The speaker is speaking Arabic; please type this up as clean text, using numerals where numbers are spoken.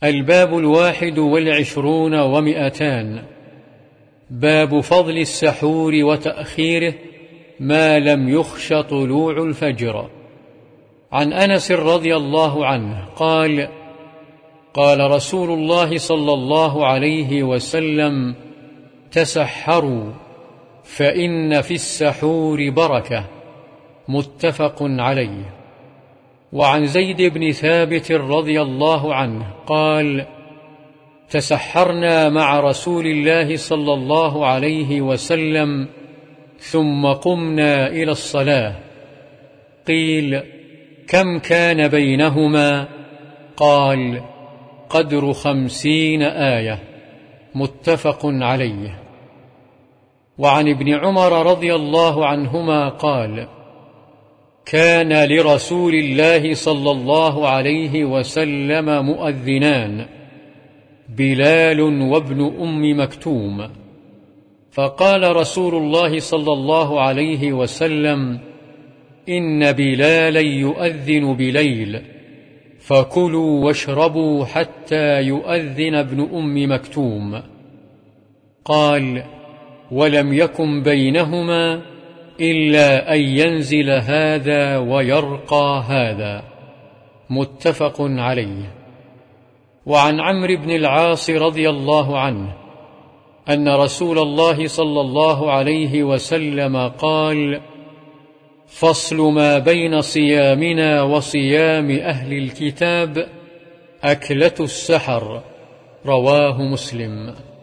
الباب 21 و200. باب فضل السحور وتأخيره ما لم يخش طلوع الفجر. عن أنس رضي الله عنه قال: قال رسول الله صلى الله عليه وسلم: تسحروا فإن في السحور بركة. متفق عليه. وعن زيد بن ثابت رضي الله عنه قال: تسحرنا مع رسول الله صلى الله عليه وسلم ثم قمنا إلى الصلاة. قيل: كم كان بينهما؟ قال: قدر 50 آية. متفق عليه. وعن ابن عمر رضي الله عنهما قال: كان لرسول الله صلى الله عليه وسلم مؤذنان، بلال وابن أم مكتوم، فقال رسول الله صلى الله عليه وسلم: إن بلالا يؤذن بليل، فكلوا واشربوا حتى يؤذن ابن أم مكتوم. قال: ولم يكن بينهما إلا أن ينزل هذا ويرقى هذا. متفق عليه. وعن عمرو بن العاص رضي الله عنه أن رسول الله صلى الله عليه وسلم قال: فصل ما بين صيامنا وصيام أهل الكتاب أكلة السحر. رواه مسلم.